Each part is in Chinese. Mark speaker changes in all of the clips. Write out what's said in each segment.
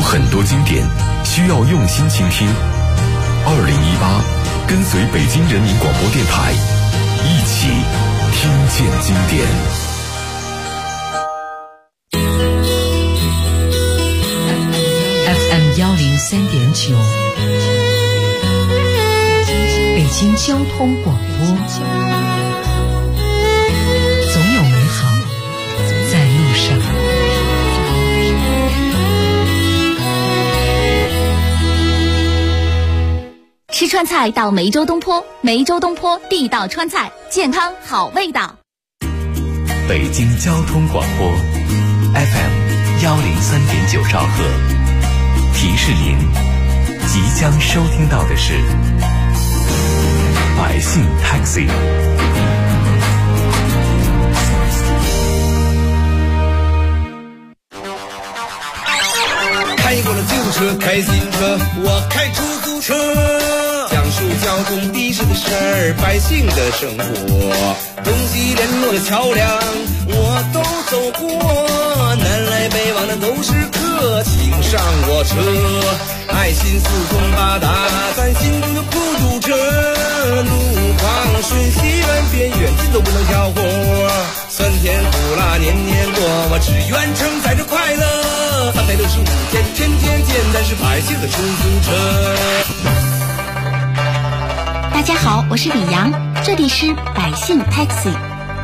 Speaker 1: 很多经典需要用心倾听。2018，跟随北京人民广播电台，一起听见经典。
Speaker 2: FM103.9，北京交通广播，总有美好在路上。
Speaker 3: 吃川菜到梅州东坡，梅州东坡地道川菜，健康好味道。
Speaker 4: 北京交通广播 FM103.9兆赫，提示您即将收听到的是百姓 Taxi。
Speaker 5: 开过了旧车，开新车，我开出租车，讲述交通的士的事儿，百姓的生活，东西联络的桥梁我都走过，南来北往的都是客，请上我车，爱心四通八达，咱心中的孤独者，路旁瞬息万变，远近都不能挑活，酸甜苦辣年年过，我只愿承载着快乐，365天天天见，咱是百姓的出租车。
Speaker 3: 大家好，我是李阳，这里是百姓 Taxi。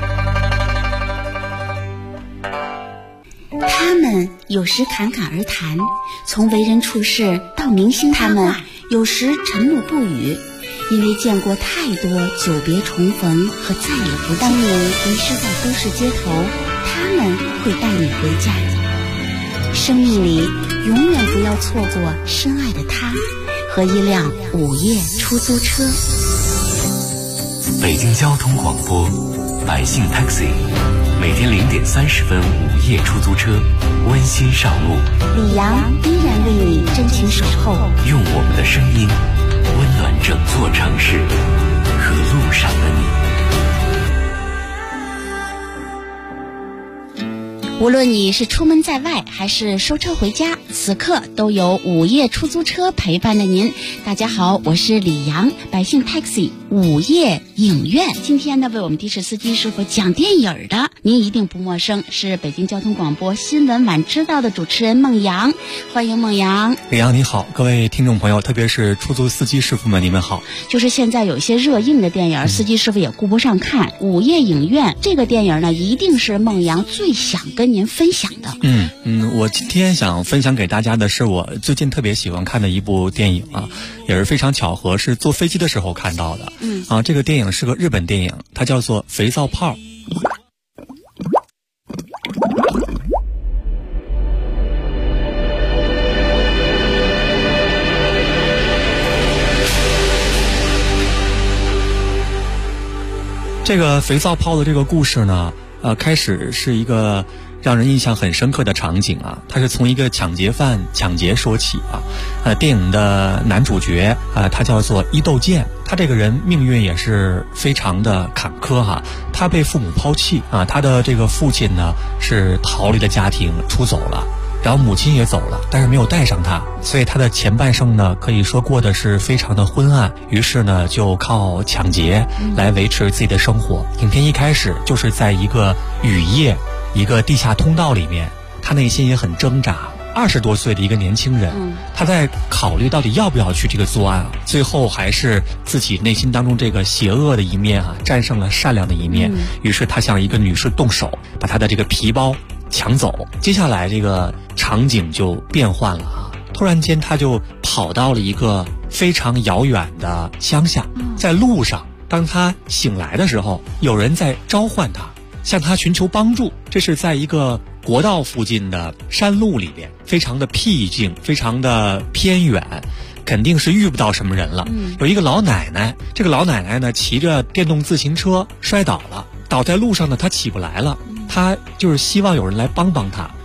Speaker 6: 他们有时侃侃而谈，从为人处事到明星他们有时沉默不语，因为见过太多久别重逢和再也不见。当你迷失在都市街头，他们会带你回家。生命里永远不要错过深爱的他和一辆午夜出租车。
Speaker 4: 北京交通广播百姓 Taxi， 每天0点30分午夜出租车，温馨上路。
Speaker 6: 李阳依然为你真情守候，
Speaker 4: 用我们的声音温暖整座城市和路上的你。
Speaker 6: 无论你是出门在外还是收车回家，此刻都有午夜出租车陪伴着您。大家好，我是李阳，百姓 Taxi 午夜影院。今天呢，为我们的士司机师傅讲电影的，您一定不陌生，是北京交通广播新闻晚知道的主持人孟阳。欢迎孟阳。
Speaker 7: 李阳你好，各位听众朋友，特别是出租司机师傅们，你们好。
Speaker 6: 就是现在有一些热映的电影，司机师傅也顾不上看。午夜影院这个电影呢，一定是孟阳最想跟您分享的。
Speaker 7: 我今天想分享给大家的是我最近特别喜欢看的一部电影啊，也是非常巧合，是坐飞机的时候看到的。这个电影是个日本电影，它叫做《肥皂泡》。这个肥皂泡的这个故事呢，开始是一个让人印象很深刻的场景啊，它是从一个抢劫犯抢劫说起啊。电影的男主角他叫做伊豆健，他这个人命运也是非常的坎坷哈。他被父母抛弃啊，他的这个父亲呢是逃离了家庭出走了，然后母亲也走了，但是没有带上他，所以他的前半生呢可以说过的是非常的昏暗，于是呢就靠抢劫来维持自己的生活。影片一开始就是在一个雨夜一个地下通道里面，他内心也很挣扎。20多岁的一个年轻人，他在考虑到底要不要去这个作案啊？最后还是自己内心当中这个邪恶的一面战胜了善良的一面。于是他向一个女士动手，把她的这个皮包抢走。接下来这个场景就变换了啊！突然间他就跑到了一个非常遥远的乡下，在路上，当他醒来的时候，有人在召唤他，向他寻求帮助。这是在一个国道附近的山路里边，非常的僻静，非常的偏远，肯定是遇不到什么人了。有一个老奶奶，这个老奶奶呢骑着电动自行车摔倒了，倒在路上呢，她起不来了，她就是希望有人来帮帮她。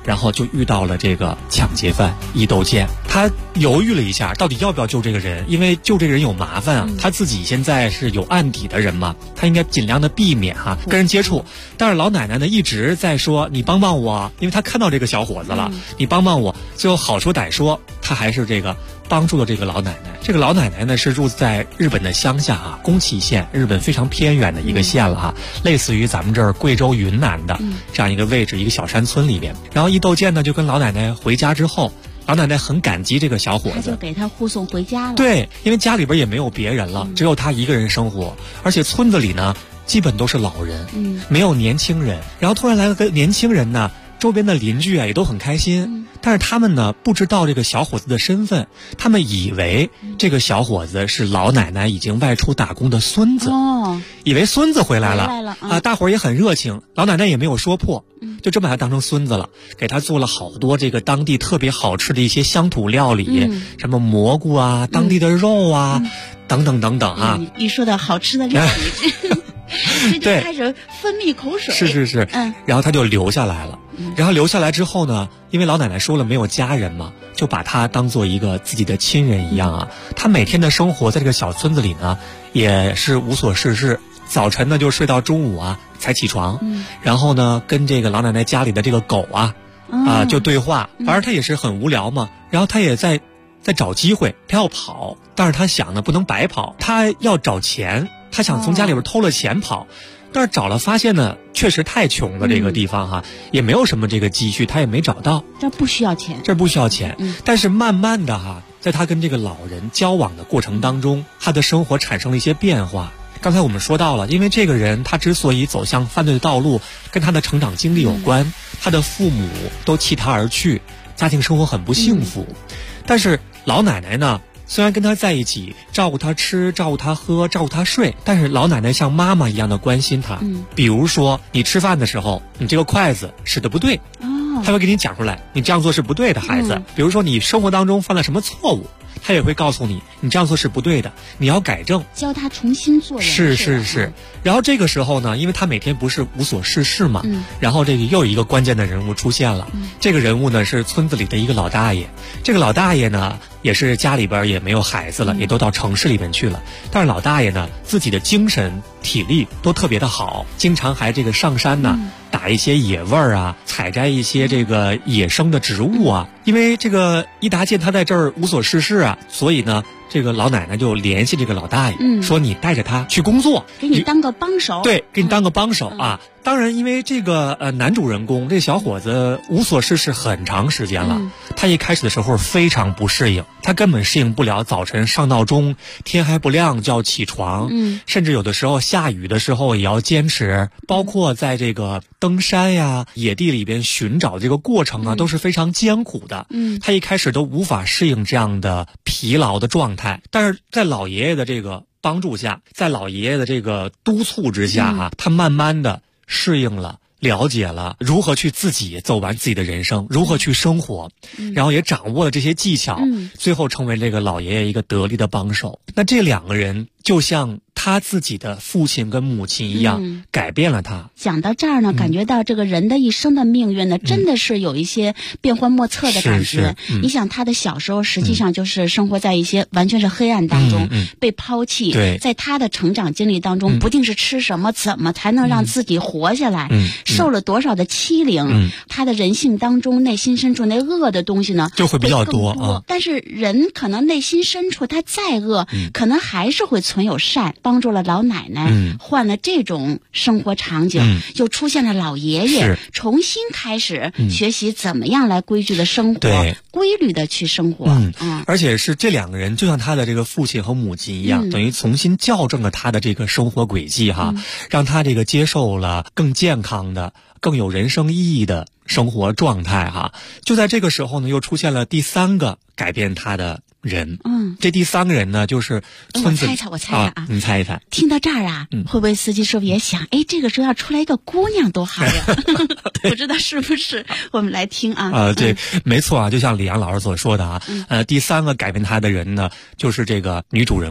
Speaker 7: 然后就遇到了这个抢劫犯伊斗健。他犹豫了一下，到底要不要救这个人，因为救这个人有麻烦啊。他自己现在是有案底的人嘛，他应该尽量的避免跟人接触。但是老奶奶呢一直在说你帮帮我，因为他看到这个小伙子了，你帮帮我。最后好说歹说，他还是这个帮助了这个老奶奶。这个老奶奶呢是住在日本的乡下宫崎县，日本非常偏远的一个县了类似于咱们这儿贵州云南的这样一个位置，一个小山村里边。然后伊斗健呢就跟老奶奶回家之后，老奶奶很感激这个小伙子，
Speaker 6: 他就给他护送回家了。
Speaker 7: 对，因为家里边也没有别人了，只有他一个人生活，而且村子里呢基本都是老人，没有年轻人。然后突然来了个年轻人呢，周边的邻居也都很开心，但是他们呢不知道这个小伙子的身份，他们以为这个小伙子是老奶奶已经外出打工的孙子，以为孙子回来了大伙儿也很热情，老奶奶也没有说破，就真把他当成孙子了，给他做了好多这个当地特别好吃的一些乡土料理，什么蘑菇啊，当地的肉啊，等等等等
Speaker 6: 一说到好吃的料理这就开始分泌口水。
Speaker 7: 是，然后他就留下来了。然后留下来之后呢，因为老奶奶说了没有家人嘛，就把他当做一个自己的亲人一样他每天的生活在这个小村子里呢，也是无所事事。早晨呢就睡到中午才起床，然后呢跟这个老奶奶家里的这个狗就对话。反正他也是很无聊嘛，然后他也在找机会，他要跑，但是他想呢不能白跑，他要找钱，他想从家里边偷了钱跑，但是找了发现呢确实太穷了，这个地方也没有什么这个积蓄，他也没找到。
Speaker 6: 这不需要钱，
Speaker 7: 但是慢慢的在他跟这个老人交往的过程当中，他的生活产生了一些变化。刚才我们说到了，因为这个人他之所以走向犯罪的道路，跟他的成长经历有关，他的父母都弃他而去，家庭生活很不幸福。但是老奶奶呢，虽然跟他在一起，照顾他吃，照顾他喝，照顾他睡，但是老奶奶像妈妈一样的关心他。比如说你吃饭的时候，你这个筷子使得不对，他会给你讲出来，你这样做是不对的，孩子。比如说你生活当中犯了什么错误，他也会告诉你，你这样做是不对的，你要改正，
Speaker 6: 教他重新做人。
Speaker 7: 是。然后这个时候呢，因为他每天不是无所事事嘛，然后这个又有一个关键的人物出现了。这个人物呢是村子里的一个老大爷，这个老大爷呢也是家里边也没有孩子了，也都到城市里面去了。但是老大爷呢自己的精神体力都特别的好，经常还这个上山呢打一些野味儿采摘一些这个野生的植物因为这个伊达健他在这儿无所事事所以呢这个老奶奶就联系这个老大爷，说你带着他去工作，
Speaker 6: 给你当个帮手。
Speaker 7: 对，给你当个帮手当然因为这个男主人公这小伙子无所事事很长时间了，他一开始的时候非常不适应，他根本适应不了早晨上闹钟，天还不亮就要起床，甚至有的时候下雨的时候也要坚持，包括在这个登山野地里边寻找这个过程都是非常艰苦的。他一开始都无法适应这样的疲劳的状态，但是在老爷爷的这个帮助下，在老爷爷的这个督促之下他慢慢的适应了，了解了如何去自己走完自己的人生，如何去生活，然后也掌握了这些技巧，最后成为这个老爷爷一个得力的帮手。那这两个人就像他自己的父亲跟母亲一样，改变了他。
Speaker 6: 讲到这儿呢，感觉到这个人的一生的命运呢，真的是有一些变幻莫测的感觉。你想他的小时候实际上就是生活在一些完全是黑暗当中，被抛弃。在他的成长经历当中，不定是吃什么，怎么才能让自己活下来，受了多少的欺凌，他的人性当中内心深处那恶的东西呢，
Speaker 7: 就会比较多
Speaker 6: 但是人可能内心深处他再恶，可能还是会存有善。帮助了老奶奶，换了这种生活场景，又出现了老爷爷，重新开始学习怎么样来规矩的生活，规律的去生活。
Speaker 7: 而且是这两个人就像他的这个父亲和母亲一样，等于重新校正了他的这个生活轨迹让他这个接受了更健康的、更有人生意义的生活状态就在这个时候呢，又出现了第三个改变他的人。这第三个人呢，就是村子。
Speaker 6: 我猜
Speaker 7: 你猜一猜。
Speaker 6: 听到这儿会不会司机师傅也想，这个时候要出来一个姑娘多好呀？不知道是不是？我们来听
Speaker 7: 对，没错就像李阳老师所说的第三个改变他的人呢，就是这个女主人公。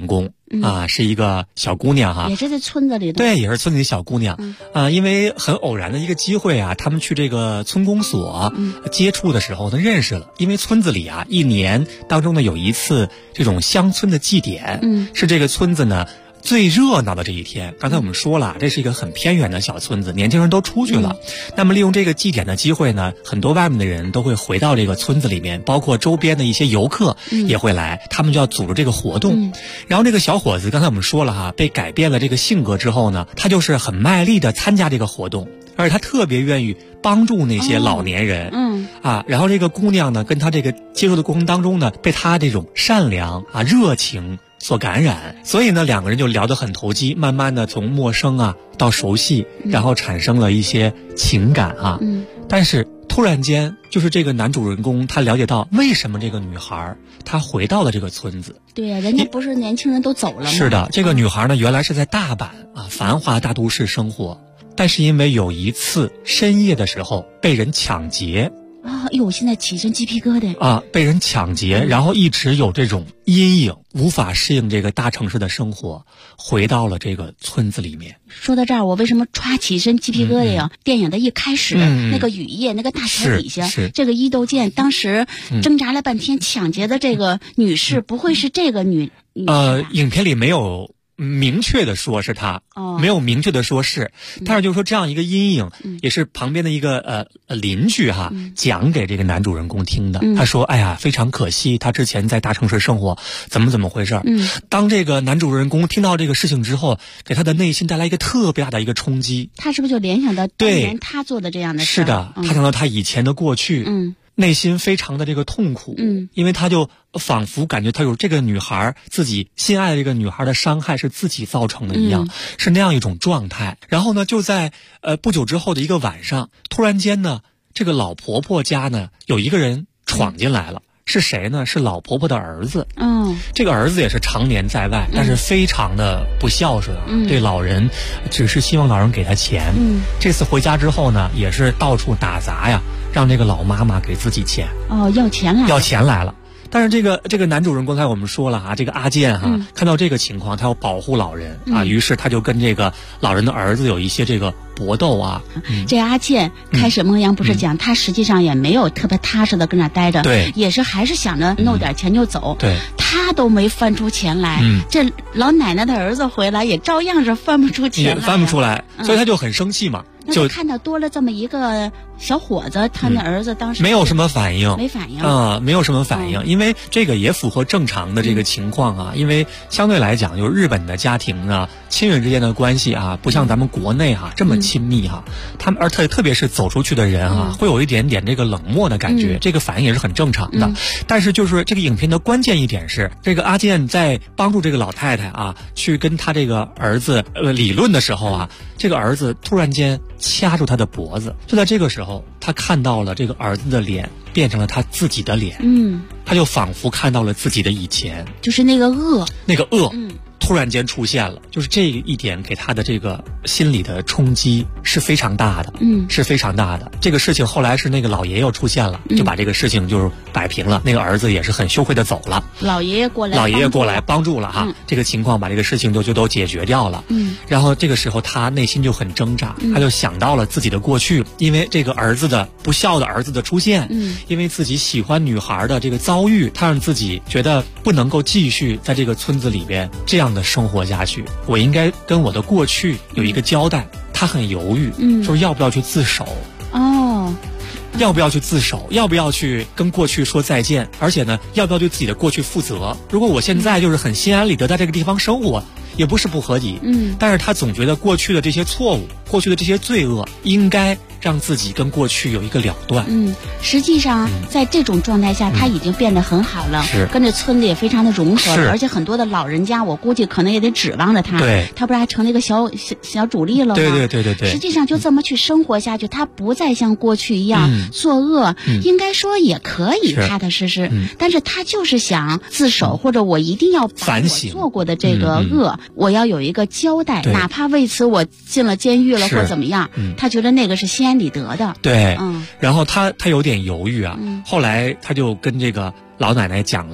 Speaker 7: 啊，是一个小姑娘哈，
Speaker 6: 也是在村子里的。
Speaker 7: 对，也是村里的小姑娘。因为很偶然的一个机会啊，他们去这个村公所接触的时候呢，认识了。因为村子里啊，一年当中呢有一次这种乡村的祭典，是这个村子呢最热闹的这一天。刚才我们说了，这是一个很偏远的小村子，年轻人都出去了。那么利用这个祭典的机会呢，很多外面的人都会回到这个村子里面，包括周边的一些游客也会来，他们就要组织这个活动。然后这个小伙子，刚才我们说了哈，被改变了这个性格之后呢，他就是很卖力的参加这个活动，而且他特别愿意帮助那些老年人。然后这个姑娘呢，跟他这个接触的过程当中呢，被他这种善良啊、热情所感染，所以呢，两个人就聊得很投机，慢慢的从陌生啊到熟悉，然后产生了一些情感啊。但是突然间，就是这个男主人公他了解到为什么这个女孩她回到了这个村子。
Speaker 6: 对呀，人家不是年轻人都走了吗？
Speaker 7: 是的，这个女孩呢，原来是在大阪啊繁华大都市生活，但是因为有一次深夜的时候被人抢劫。
Speaker 6: 我现在起身鸡皮疙瘩
Speaker 7: 被人抢劫，然后一直有这种阴影，无法适应这个大城市的生活，回到了这个村子里面。
Speaker 6: 说到这儿，我为什么歘起身鸡皮疙瘩呀？电影的一开始，那个雨夜，那个大桥底下，这个伊豆健当时挣扎了半天，抢劫的这个女士，不会是这个女士？
Speaker 7: 影片里没有明确的说是他，没有明确的说是，但是就是说这样一个阴影，也是旁边的一个邻居哈讲给这个男主人公听的。他说：“哎呀，非常可惜，他之前在大城市生活，怎么回事？”当这个男主人公听到这个事情之后，给他的内心带来一个特别大的一个冲击。
Speaker 6: 他是不是就联想到当年他做的这样的事？
Speaker 7: 是的，他想到他以前的过去。内心非常的这个痛苦，因为他就仿佛感觉他有这个女孩自己心爱的这个女孩的伤害是自己造成的一样，是那样一种状态。然后呢，就在不久之后的一个晚上，突然间呢，这个老婆婆家呢有一个人闯进来了。是谁呢？是老婆婆的儿子。这个儿子也是常年在外，但是非常的不孝顺啊，对老人只是希望老人给他钱。这次回家之后呢，也是到处打杂呀，让这个老妈妈给自己钱。要钱来了。但是这个男主人公才我们说了啊，这个阿健哈，看到这个情况，他要保护老人啊，于是他就跟这个老人的儿子有一些这个搏斗啊。
Speaker 6: 这阿健开始孟阳不是讲，他实际上也没有特别踏实的跟那待着，
Speaker 7: 对，
Speaker 6: 也是还是想着弄点钱就走，
Speaker 7: 对，
Speaker 6: 他都没翻出钱来，这老奶奶的儿子回来也照样是翻不出钱来，
Speaker 7: 也翻不出来，所以他就很生气嘛。
Speaker 6: 就看到多了这么一个小伙子，他那儿子当时
Speaker 7: 没有什么反应，
Speaker 6: 没反应
Speaker 7: 没有什么反应，因为这个也符合正常的这个情况啊。因为相对来讲，就是日本的家庭呢，亲人之间的关系啊，不像咱们国内哈这么亲密哈。他们特别是走出去的人啊，会有一点点这个冷漠的感觉，这个反应也是很正常的。但是就是这个影片的关键一点是，这个阿健在帮助这个老太太啊，去跟他这个儿子理论的时候啊，这个儿子突然间掐住他的脖子。就在这个时候，他看到了这个儿子的脸变成了他自己的脸，他就仿佛看到了自己的以前，
Speaker 6: 就是那个恶，
Speaker 7: 突然间出现了，就是这一点给他的这个心理的冲击是非常大的，是非常大的。这个事情后来是那个老爷又出现了，就把这个事情就是摆平了。那个儿子也是很羞愧的走了，
Speaker 6: 老爷爷过来
Speaker 7: 帮助了哈，这个情况把这个事情就都解决掉了。然后这个时候他内心就很挣扎，他就想到了自己的过去，因为这个儿子的不孝的儿子的出现，因为自己喜欢女孩的这个遭遇，他让自己觉得不能够继续在这个村子里边这样的生活下去，我应该跟我的过去有一个交代。他很犹豫，说要不要去自首，要不要去自首，要不要去跟过去说再见，而且呢，要不要对自己的过去负责。如果我现在就是很心安理得在这个地方生活，也不是不合理，但是他总觉得过去的这些错误，过去的这些罪恶，应该让自己跟过去有一个了断。
Speaker 6: 实际上在这种状态下，他已经变得很好了，跟这村子也非常的融合了，而且很多的老人家，我估计可能也得指望着他，他不是还成了一个小主力了吗？
Speaker 7: 对。
Speaker 6: 实际上就这么去生活下去，他不再像过去一样作恶，应该说也可以踏踏实实，但是他就是想自首，或者我一定要把我做过的这个恶，我要有一个交代，哪怕为此我进了监狱了或怎么样，他觉得那个是心安理得的。
Speaker 7: 然后他有点犹豫啊，后来他就跟这个老奶奶讲了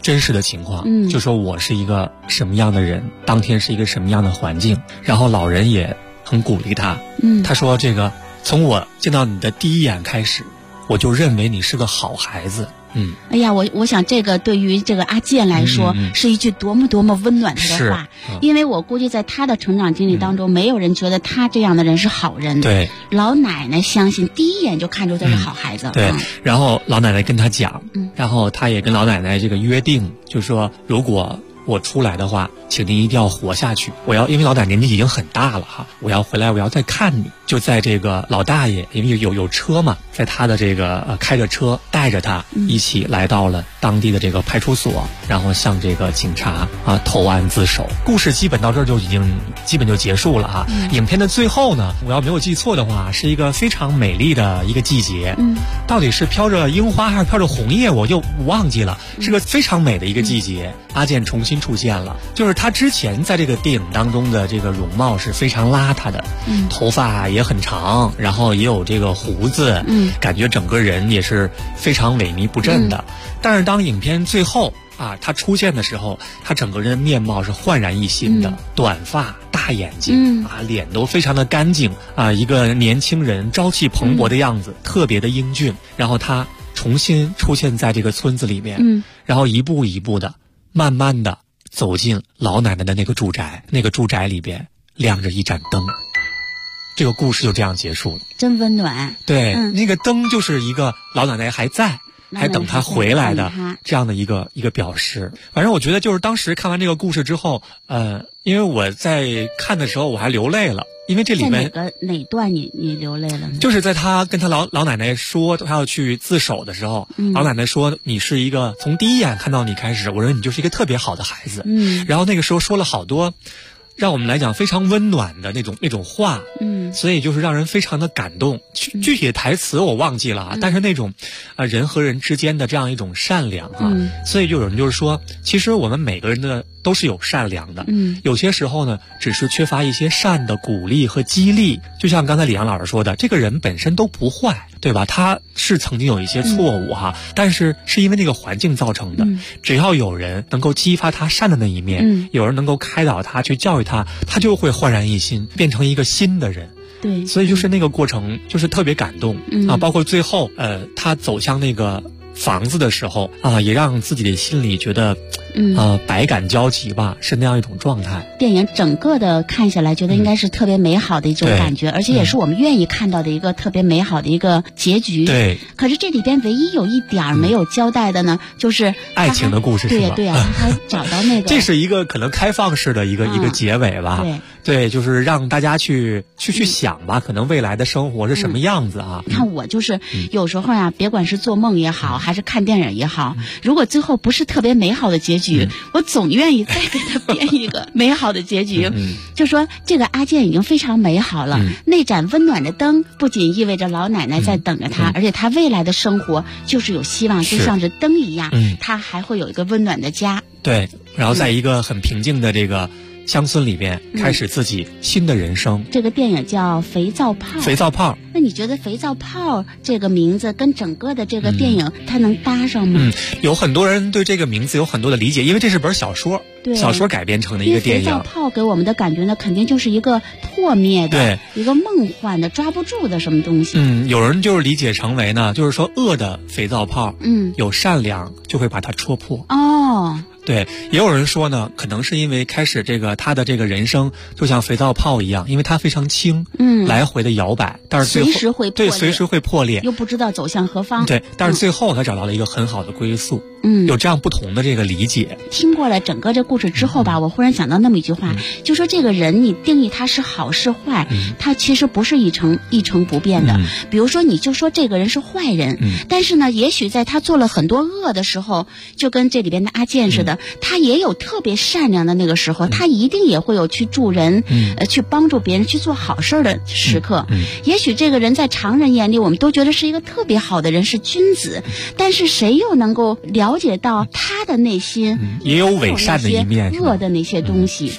Speaker 7: 真实的情况，就说我是一个什么样的人，当天是一个什么样的环境，然后老人也很鼓励他，他说这个从我见到你的第一眼开始，我就认为你是个好孩子。
Speaker 6: 哎呀，我想这个对于这个阿健来说，是一句多么多么温暖他的话，因为我估计在他的成长经历当中，没有人觉得他这样的人是好人。
Speaker 7: 对，
Speaker 6: 老奶奶相信第一眼就看出他是好孩子。
Speaker 7: 对，然后老奶奶跟他讲，然后他也跟老奶奶这个约定，就说如果我出来的话，请您一定要活下去。因为老奶奶年纪已经很大了哈，我要回来，我要再看你。就在这个老大爷，因为有车嘛，在他的这个开着车带着他一起来到了当地的这个派出所，然后向这个警察投案自首。故事基本到这儿就已经基本就结束了哈。影片的最后呢，我要没有记错的话，是一个非常美丽的一个季节。到底是飘着樱花还是飘着红叶，我就忘记了。是个非常美的一个季节。阿健重新出现了，就是他之前在这个电影当中的这个容貌是非常邋遢的，头发也很长，然后也有这个胡子，感觉整个人也是非常萎靡不振的。但是当影片最后他出现的时候，他整个人的面貌是焕然一新的，短发、大眼睛，脸都非常的干净一个年轻人朝气蓬勃的样子，特别的英俊。然后他重新出现在这个村子里面，然后一步一步的慢慢的走进老奶奶的那个住宅，那个住宅里边亮着一盏灯。这个故事就这样结束了，
Speaker 6: 真温暖。
Speaker 7: 对，那个灯就是一个老奶奶还在，还等他回来的这样的一个表示。反正我觉得就是当时看完这个故事之后，因为我在看的时候我还流泪了。因为这里面
Speaker 6: 哪段你流泪了呢？
Speaker 7: 就是在他跟他老奶奶说他要去自首的时候，老奶奶说你是一个从第一眼看到你开始，我认为你就是一个特别好的孩子。然后那个时候说了好多让我们来讲非常温暖的那种话，所以就是让人非常的感动。具体的台词我忘记了但是那种人和人之间的这样一种善良所以就有人就是说，其实我们每个人的都是有善良的，有些时候呢，只是缺乏一些善的鼓励和激励。就像刚才李阳老师说的，这个人本身都不坏，对吧？他是曾经有一些错误但是是因为那个环境造成的。只要有人能够激发他善的那一面，有人能够开导他，去教育他，他就会焕然一新，变成一个新的人。
Speaker 6: 对，
Speaker 7: 所以就是那个过程就是特别感动包括最后他走向那个房子的时候也让自己的心里觉得百感交集吧，是那样一种状态。
Speaker 6: 电影整个的看下来，觉得应该是特别美好的一种感觉，而且也是我们愿意看到的一个特别美好的一个结局。
Speaker 7: 对。
Speaker 6: 可是这里边唯一有一点没有交代的呢，就是
Speaker 7: 爱情的故事是吧？
Speaker 6: 对他找到那个
Speaker 7: 这是一个可能开放式的一个结尾吧。对，就是让大家去想吧，可能未来的生活是什么样子
Speaker 6: 你看我就是有时候别管是做梦也好，还是看电影也好，如果最后不是特别美好的结局，我总愿意再给他编一个美好的结局。就说这个阿健已经非常美好了，那盏温暖的灯不仅意味着老奶奶在等着他，而且他未来的生活就是有希望，就像是灯一样，他还会有一个温暖的家。
Speaker 7: 对，然后在一个很平静的这个乡村里边开始自己新的人生。
Speaker 6: 这个电影叫《肥皂泡》。
Speaker 7: 肥皂泡。
Speaker 6: 那你觉得肥皂泡这个名字跟整个的这个电影它能搭上吗？
Speaker 7: 有很多人对这个名字有很多的理解，因为这是本小说，小说改编成的一个电影。
Speaker 6: 肥皂泡给我们的感觉呢，肯定就是一个破灭的，一个梦幻的、抓不住的什么东西。
Speaker 7: 有人就是理解成为呢，就是说恶的肥皂泡，有善良就会把它戳破。对，也有人说呢，可能是因为开始他的这个人生就像肥皂泡一样，因为它非常轻，来回的摇摆，但是最后随时会破裂，
Speaker 6: 又不知道走向何方。
Speaker 7: 对，但是最后他找到了一个很好的归宿。有这样不同的这个理解。
Speaker 6: 听过了整个这故事之后吧，我忽然想到那么一句话，就说这个人你定义他是好是坏，他其实不是一成不变的。比如说你就说这个人是坏人，但是呢，也许在他做了很多恶的时候，就跟这里边的阿健似的，他也有特别善良的那个时候，他一定也会有去助人，去帮助别人，去做好事的时刻。也许这个人在常人眼里，我们都觉得是一个特别好的人，是君子，但是谁又能够了解到他的内心
Speaker 7: 也有伪善的一面，
Speaker 6: 恶的那些东西。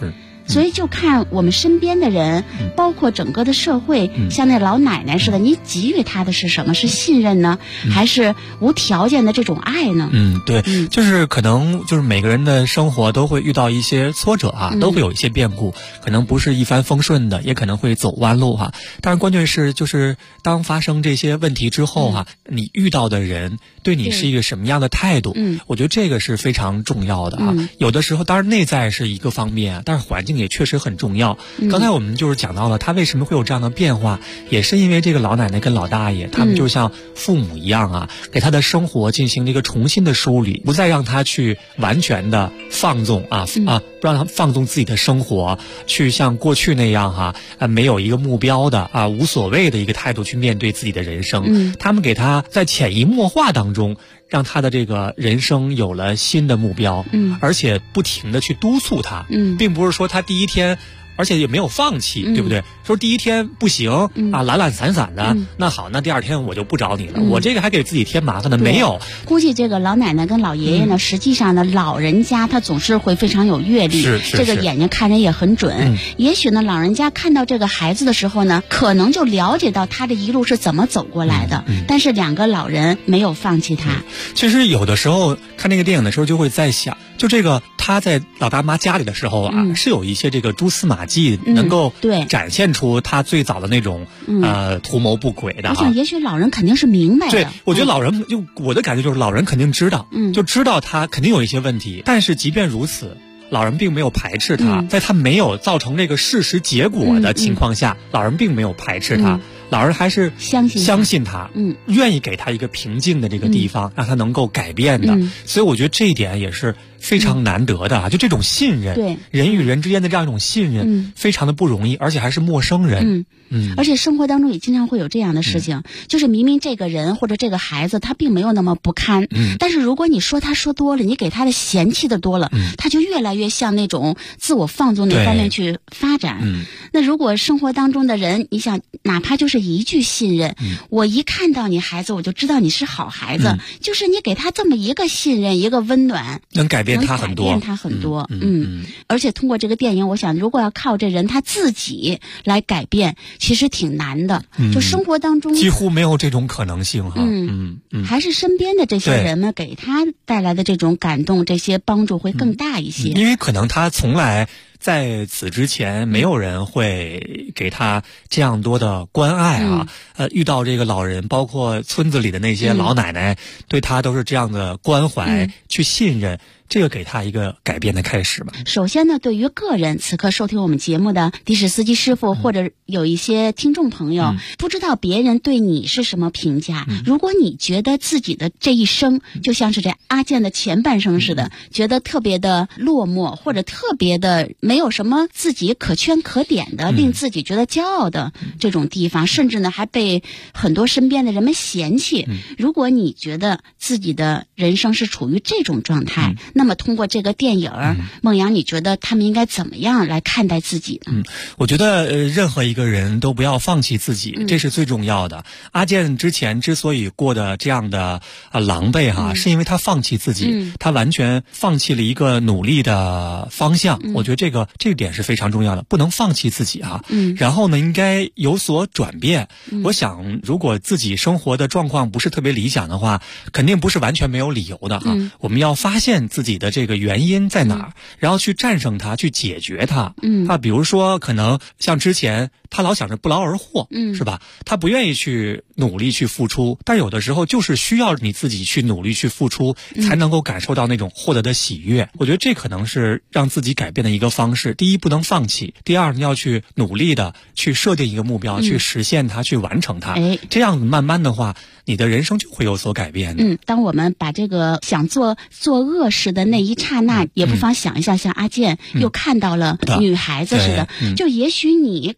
Speaker 6: 所以就看我们身边的人，包括整个的社会，像那老奶奶似的，你给予她的是什么？是信任呢，还是无条件的这种爱呢？
Speaker 7: 对，就是可能就是每个人的生活都会遇到一些挫折啊，都会有一些变故，可能不是一帆风顺的，也可能会走弯路哈。但是关键是就是当发生这些问题之后哈，你遇到的人对你是一个什么样的态度？我觉得这个是非常重要的啊。有的时候当然内在是一个方面，但是环境也确实很重要。刚才我们就是讲到了他为什么会有这样的变化，也是因为这个老奶奶跟老大爷他们就像父母一样啊，给他的生活进行了一个重新的梳理，不再让他去完全的放纵不让他放纵自己的生活，去像过去那样没有一个目标的无所谓的一个态度去面对自己的人生。他们给他在潜移默化当中让他的这个人生有了新的目标，而且不停的去督促他，并不是说他第一天而且也没有放弃，对不对？说第一天不行懒懒散散的，那好，那第二天我就不找你了，我这个还给自己添麻烦的没有。
Speaker 6: 估计这个老奶奶跟老爷爷呢，实际上呢，老人家他总是会非常有阅历，这个眼睛看人也很准。也许呢，老人家看到这个孩子的时候呢，可能就了解到他的一路是怎么走过来的，但是两个老人没有放弃他。
Speaker 7: 其实有的时候看那个电影的时候，就会在想，就这个他在老大妈家里的时候是有一些这个蛛丝马迹能够展现出他最早的那种图谋不轨的。
Speaker 6: 我想也许老人肯定是明白的。
Speaker 7: 对，我觉得老人我的感觉就是老人肯定知道，就知道他肯定有一些问题，但是即便如此，老人并没有排斥他，在他没有造成这个事实结果的情况下，老人并没有排斥他。老人还是相信他，愿意给他一个平静的这个地方，让他能够改变的。所以我觉得这一点也是非常难得的就这种信任，对人与人之间的这样一种信任，非常的不容易，而且还是陌生人。
Speaker 6: 而且生活当中也经常会有这样的事情，就是明明这个人或者这个孩子他并没有那么不堪，但是如果你说他说多了，你给他的嫌弃的多了，他就越来越向那种自我放纵那方面去发展。那如果生活当中的人，你想哪怕就是一句信任，我一看到你孩子我就知道你是好孩子，就是你给他这么一个信任，一个温暖，
Speaker 7: 能改变他很多。
Speaker 6: 而且通过这个电影，我想如果要靠这人他自己来改变，其实挺难的。就生活当中
Speaker 7: 几乎没有这种可能性
Speaker 6: 还是身边的这些人们给他带来的这种感动，这些帮助会更大一些。
Speaker 7: 因为可能他从来在此之前没有人会给他这样多的关爱遇到这个老人，包括村子里的那些老奶奶，对他都是这样的关怀，去信任，这个给他一个改变的开始吧。
Speaker 6: 首先呢，对于个人此刻收听我们节目的的士司机师傅，或者有一些听众朋友，不知道别人对你是什么评价。如果你觉得自己的这一生就像是这阿健的前半生似的，觉得特别的落寞，或者特别的没有什么自己可圈可点的，令自己觉得骄傲的这种地方，甚至呢还被很多身边的人们嫌弃。如果你觉得自己的人生是处于这种状态，那么通过这个电影孟阳，你觉得他们应该怎么样来看待自己呢？
Speaker 7: 我觉得任何一个人都不要放弃自己，这是最重要的。阿健之前之所以过得这样的狼狈是因为他放弃自己，他完全放弃了一个努力的方向。我觉得这个点是非常重要的，不能放弃自己然后呢，应该有所转变。我想如果自己生活的状况不是特别理想的话，肯定不是完全没有理由的我们要发现自己的这个原因在哪儿，然后去战胜它，去解决它。比如说可能像之前他老想着不劳而获，是吧？他不愿意去努力去付出，但有的时候就是需要你自己去努力去付出，才能够感受到那种获得的喜悦。我觉得这可能是让自己改变的一个方式。第一，不能放弃；第二，你要去努力的去设定一个目标，去实现它，去完成它。这样慢慢的话，你的人生就会有所改变的。
Speaker 6: 当我们把这个想做恶事的那一刹那，也不妨想一下，像阿健又看到了女孩子似的，就也许你可能是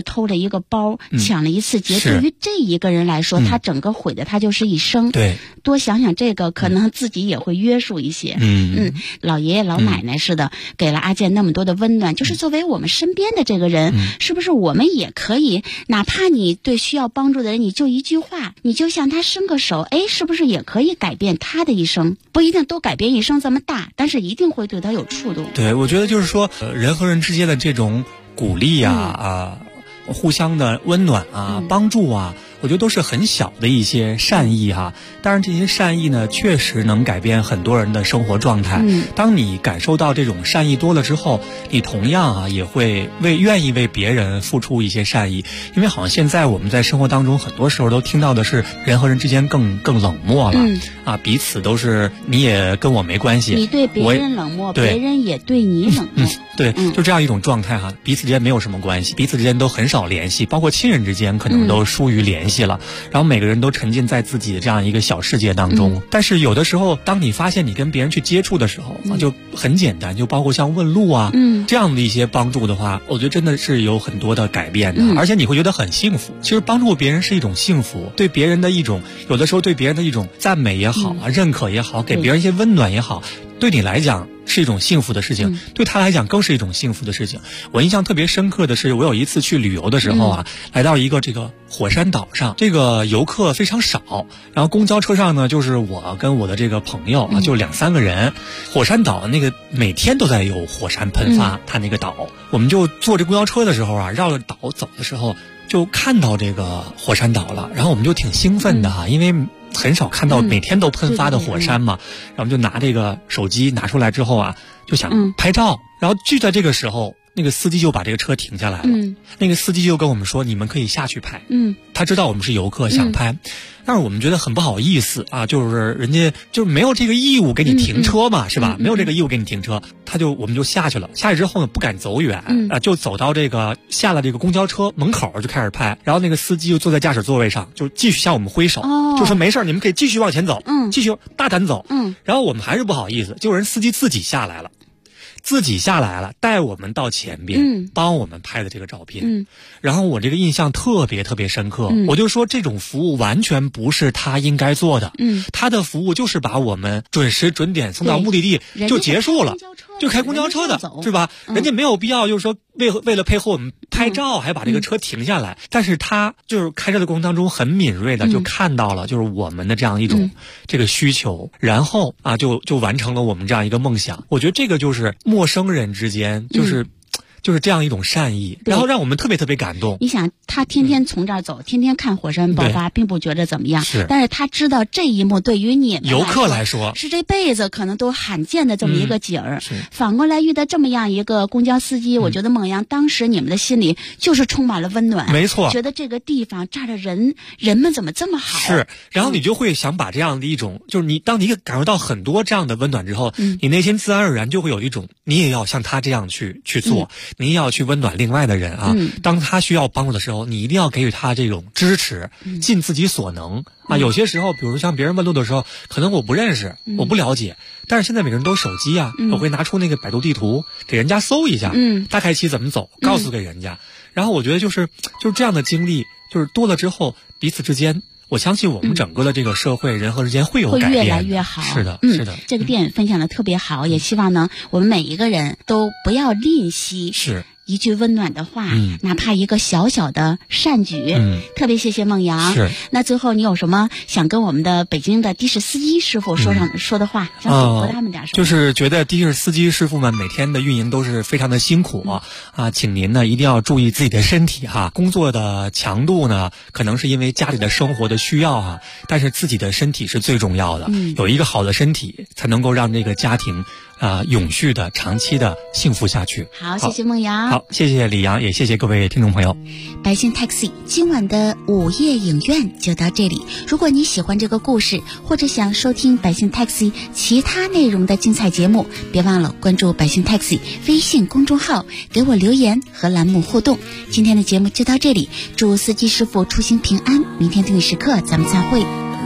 Speaker 6: 偷了一个包，抢了一次劫，对于这一个人来说，他整个毁的他就是一生。
Speaker 7: 对，
Speaker 6: 多想想这个，可能自己也会约束一些。老爷爷老奶奶似的，给了阿健那么多的温暖，就是作为我们身边的这个人，是不是我们也可以，哪怕你对需要帮助的人，你就一句话，你就向他伸个手，是不是也可以改变他的一生？不一定都改变一生这么大，但是一定会对他有触动。
Speaker 7: 对，我觉得就是说，人和人之间的这种鼓励互相的温暖帮助我觉得都是很小的一些善意当然这些善意呢，确实能改变很多人的生活状态。当你感受到这种善意多了之后，你同样也会愿意为别人付出一些善意。因为好像现在我们在生活当中很多时候都听到的是人和人之间更冷漠了彼此都是你也跟我没关系，
Speaker 6: 你对别人冷漠，别人也对你冷漠。
Speaker 7: 对，就这样一种状态彼此之间没有什么关系，彼此之间都很少联系，包括亲人之间可能都疏于联系了，然后每个人都沉浸在自己的这样一个小世界当中。但是有的时候当你发现你跟别人去接触的时候就很简单，就包括像问路这样的一些帮助的话，我觉得真的是有很多的改变的而且你会觉得很幸福。其实帮助别人是一种幸福，对别人的一种，有的时候对别人的一种赞美也好认可也好，给别人一些温暖也好，对你来讲是一种幸福的事情，对他来讲更是一种幸福的事情。我印象特别深刻的是，我有一次去旅游的时候来到一个这个火山岛上，这个游客非常少，然后公交车上呢就是我跟我的这个朋友就2-3个人。火山岛那个每天都在有火山喷发，它那个岛，我们就坐这公交车的时候绕着岛走的时候，就看到这个火山岛了，然后我们就挺兴奋的因为很少看到每天都喷发的火山嘛，然后就拿这个手机拿出来之后就想拍照，然后就在这个时候，那个司机就把这个车停下来了。那个司机就跟我们说，你们可以下去拍。他知道我们是游客想拍，但是我们觉得很不好意思就是人家就是没有这个义务给你停车嘛，是吧？没有这个义务给你停车，我们就下去了。下去之后呢，不敢走远就走到这个下了这个公交车门口就开始拍，然后那个司机就坐在驾驶座位上，就继续向我们挥手，就说没事，你们可以继续往前走，继续大胆走。然后我们还是不好意思，就人司机自己下来了，带我们到前边，帮我们拍的这个照片。然后我这个印象特别特别深刻，我就说这种服务完全不是他应该做的。他的服务就是把我们准时准点送到目的地就结束了，就开公交车的，是吧？人家没有必要就是说为了配合我们拍照还把这个车停下来，但是他就是开车的过程当中很敏锐的就看到了就是我们的这样一种这个需求，然后就完成了我们这样一个梦想。我觉得这个就是陌生人之间就是这样一种善意，然后让我们特别特别感动。
Speaker 6: 你想，他天天从这儿走，天天看火山爆发，并不觉得怎么样，但是他知道这一幕对于你们
Speaker 7: 游客来说
Speaker 6: 是这辈子可能都罕见的这么一个景儿。反过来遇到这么样一个公交司机，我觉得孟阳当时你们的心里就是充满了温暖。
Speaker 7: 没错，
Speaker 6: 觉得这个地方这儿的人们怎么这么好？
Speaker 7: 是，然后你就会想把这样的一种，就是当你感受到很多这样的温暖之后，你内心自然而然就会有一种，你也要像他这样去做。你要去温暖另外的人当他需要帮助的时候，你一定要给予他这种支持，尽自己所能有些时候比如说像别人问路的时候，可能我不认识，我不了解，但是现在每个人都有手机我会拿出那个百度地图给人家搜一下大概其怎么走，告诉给人家。然后我觉得就是这样的经历就是多了之后，彼此之间我相信我们整个的这个社会人和之间会有改变，
Speaker 6: 会越来越好。
Speaker 7: 是的，是的。
Speaker 6: 这个电影分享的特别好，也希望呢我们每一个人都不要吝惜一句温暖的话，哪怕一个小小的善举。特别谢谢孟阳。
Speaker 7: 是。
Speaker 6: 那最后你有什么想跟我们的北京的的士司机师傅说的话，想嘱咐他们点什么？
Speaker 7: 就是觉得的士司机师傅们每天的运营都是非常的辛苦请您呢一定要注意自己的身体工作的强度呢可能是因为家里的生活的需要但是自己的身体是最重要的。有一个好的身体才能够让这个家庭永续的长期的幸福下去。
Speaker 6: 好，谢谢孟阳。
Speaker 7: 好，谢谢李阳，也谢谢各位听众朋友。
Speaker 6: 百姓 Taxi 今晚的午夜影院就到这里。如果你喜欢这个故事，或者想收听百姓 Taxi 其他内容的精彩节目，别忘了关注百姓 Taxi 微信公众号，给我留言和栏目互动。今天的节目就到这里，祝司机师傅出行平安，明天同一时刻咱们再会。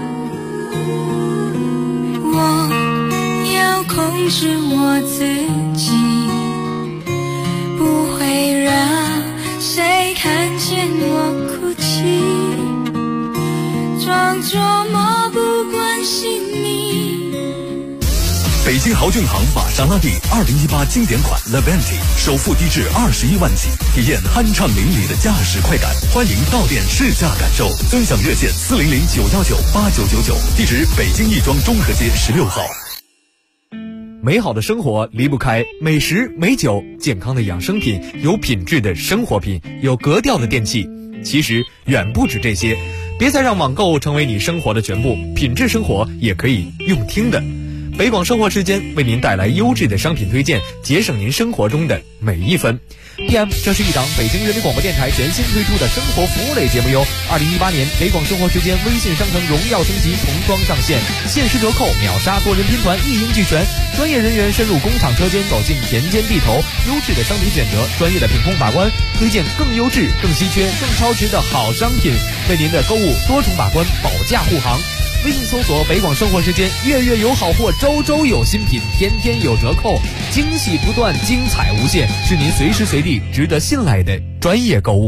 Speaker 8: 我要控制我自己，不会让谁看见我哭泣，装作漠不关心你。
Speaker 1: 北京豪骏行玛莎拉蒂2018经典款 Levante 首付低至21万起，体验酣畅淋漓的驾驶快感。欢迎到店试驾感受，尊享热线400-919-8999，地址北京亦庄中和街16号。
Speaker 9: 美好的生活离不开美食美酒，健康的养生品，有品质的生活品，有格调的电器。其实远不止这些，别再让网购成为你生活的全部，品质生活也可以用听的。北广生活时间为您带来优质的商品推荐，节省您生活中的每一分。PM， 这是一档北京人民广播电台全新推出的生活服务类节目哟。2018年北广生活时间微信商城荣耀升级重装上线，限时折扣秒杀，多人拼团一应俱全，专业人员深入工厂车间，走进田间地头，优质的商品选择，专业的品控把关，推荐更优质、更稀缺、更超值的好商品，为您的购物多重把关，保驾护航。微信搜索北广生活时间，月月有好货，周周有新品，天天有折扣，惊喜不断，精彩无限，是您随时随地值得信赖的专业购物。